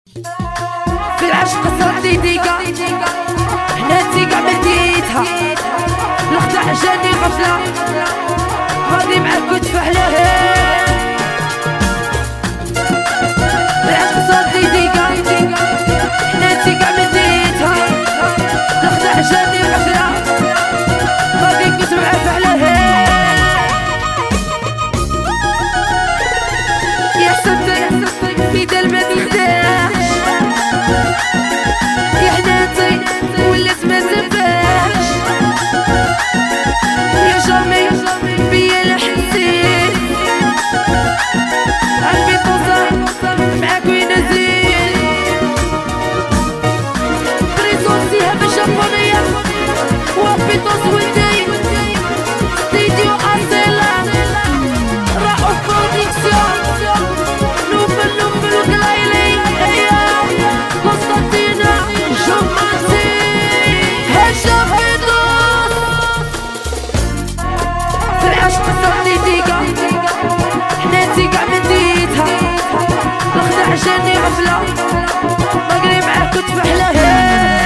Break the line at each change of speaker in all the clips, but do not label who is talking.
في العشق صرتي ديقة حناتي قاع مديتها الخدع جاني غفلة غادي معاك وتفحلها في العشق صرتي ديقة حناتي قاع مديتها الخدع جاني غفلة غادي كنت معاك فحلها يا حسبتك في دل ما تخدعش يا حناتي ولات ما تنفعش يا جامي بيا لا حسيت قلبي توصل معاك وين ازيد بريزونسيها بالجابونية وابيتوس ودي ستيديو اصيلة راحو برودكسيون نوبل وقلايلي هيا قسطنطينة جمعتي هشا بيضوس في العشق صرتي ديقة حناتي قاع مديتها الخدع جاني غفلة مقري معاك وتفحلها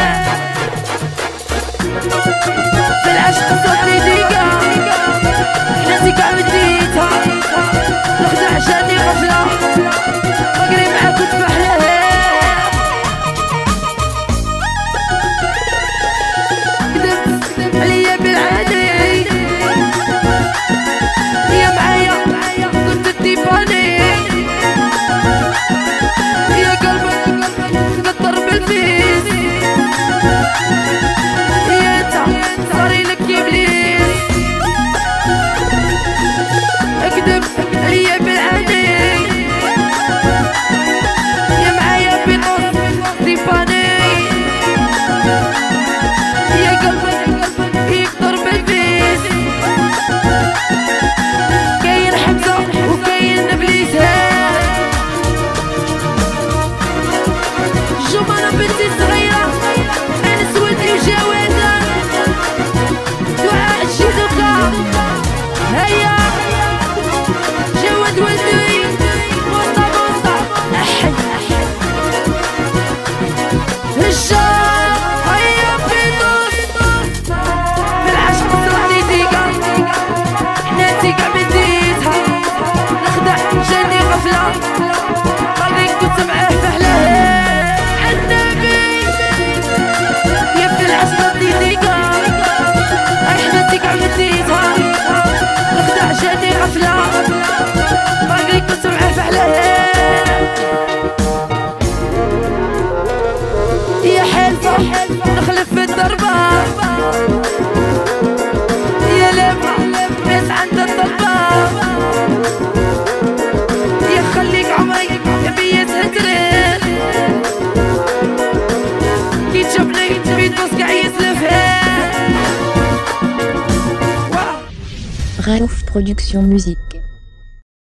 في العشق صرتي ديقة حناتي قاع مديتها الخدع جاني غفلة مقري معاك وتفحلها كذبت عليا بالعادي يا معايا كنت تديفاني يا قلبك تقطر بالفيس يا انت صاري لك ابليس اكذب عليا بالعادي يا معايا بيطوس ديفاني يا قلبك يقطر بالفيس كاين حمزة وكاين ابليس جمانة بنتي صغيرة انا سويتي وجوازة دعاء الشيدوكا هيا جواد ولدي وسطا وسطا احد هشا هيا بيضوس في العشق صرتي ديقة حناتي قاع مديتها الخدع جاني غفلة غادي كنت معاه فحلها عالنبي يا في العشق صرتي ديقة حناتي قاع مديتها الخدع جاني غفلة غادي كنت معاه فحلها يا حلفة نخلف في الضربة يا لما ناس عند الضربة يا خليك عمري يا بيا تهترين كي تشوفني بيدوس قاع يسلفها
Raouf Production Musique.